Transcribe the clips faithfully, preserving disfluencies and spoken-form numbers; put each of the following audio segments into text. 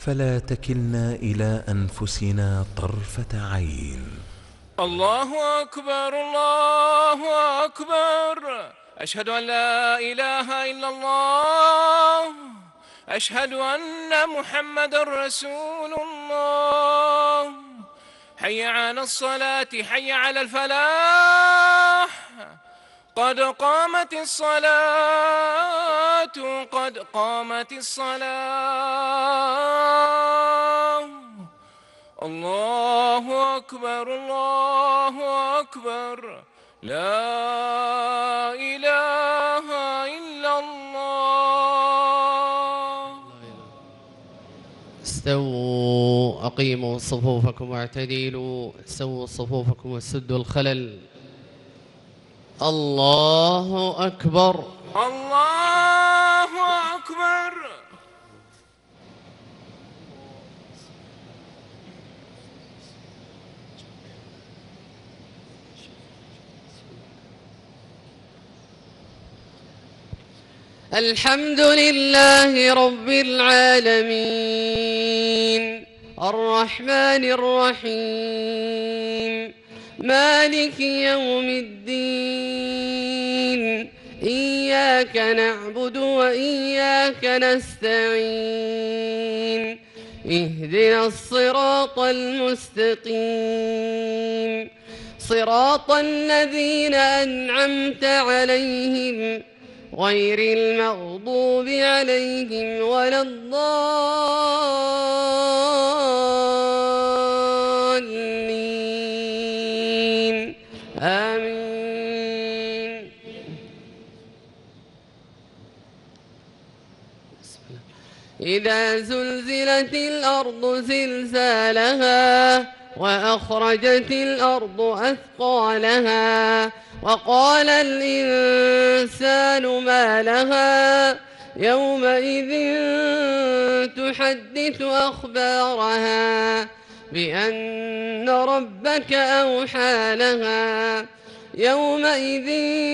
فلا تكلنا إلى أنفسنا طرفة عين. الله أكبر الله أكبر، أشهد أن لا إله إلا الله، أشهد أن محمد رسول الله. حي على الصلاة حي على الفلاح، قد قامت الصلاة قد قامت الصلاة. الله أكبر الله أكبر، لا إله إلا الله. استووا أقيموا صفوفكم واعتدلوا، سووا صفوفكم وسدوا الخلل. الله أكبر الله أكبر. الحمد لله رب العالمين، الرحمن الرحيم، مالك يوم الدين، إياك نعبد وإياك نستعين، اهدنا الصراط المستقيم، صراط الذين أنعمت عليهم غير المغضوب عليهم ولا الضالين، آمين. إذا زلزلت الأرض زلزالها وأخرجت الأرض أثقالها وقال الإنسان ما لها يومئذ تحدث أخبارها بأن ربك أوحى لها يومئذ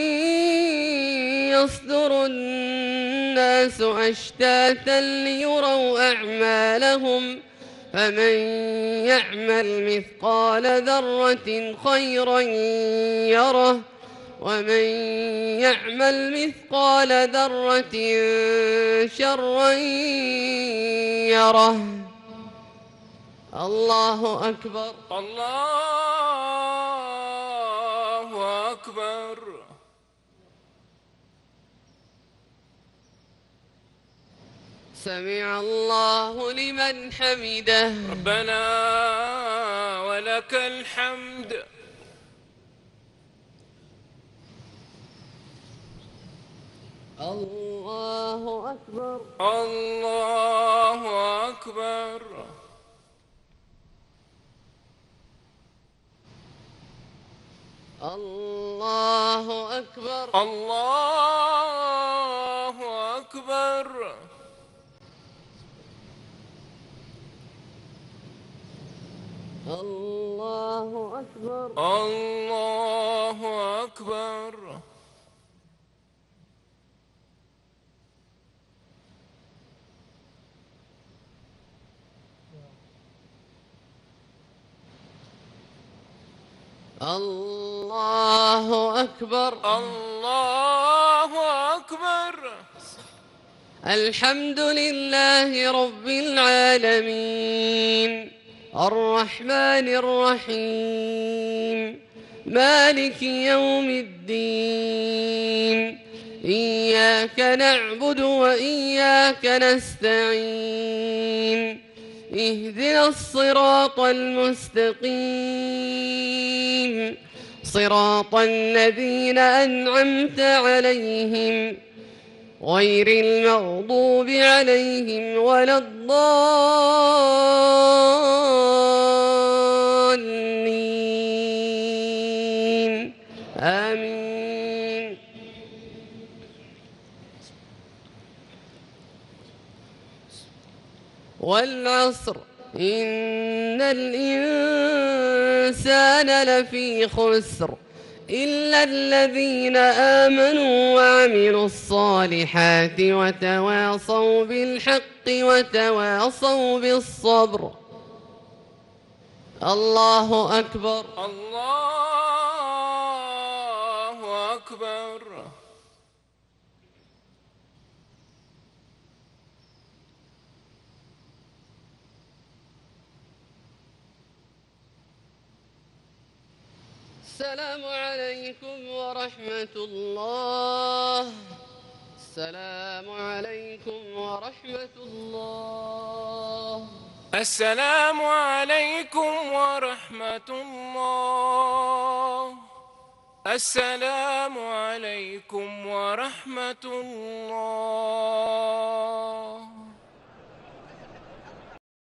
يصدر الناس أشتاتا ليروا أعمالهم فمن يعمل مثقال ذرة خيرا يره ومن يعمل مثقال ذرة شرا يره. الله أكبر الله أكبر. سمع الله لمن حمده. ربنا ولك الحمد. الله أكبر الله أكبر. الله أكبر الله أكبر. الله أكبر الله أكبر. الله أكبر الله أكبر. الحمد لله رب العالمين، الرحمن الرحيم، مالك يوم الدين، إياك نعبد وإياك نستعين، اهدنا الصراط المستقيم، صراط الذين أنعمت عليهم غير المغضوب عليهم ولا الضالين، آمين. والعصر إن الإنسان لفي خسر إلا الذين آمنوا وعملوا الصالحات وتواصوا بالحق وتواصوا بالصبر. الله أكبر. الله أكبر. السلام عليكم ورحمة الله. السلام عليكم ورحمة الله. السلام عليكم ورحمة الله. السلام عليكم ورحمة الله.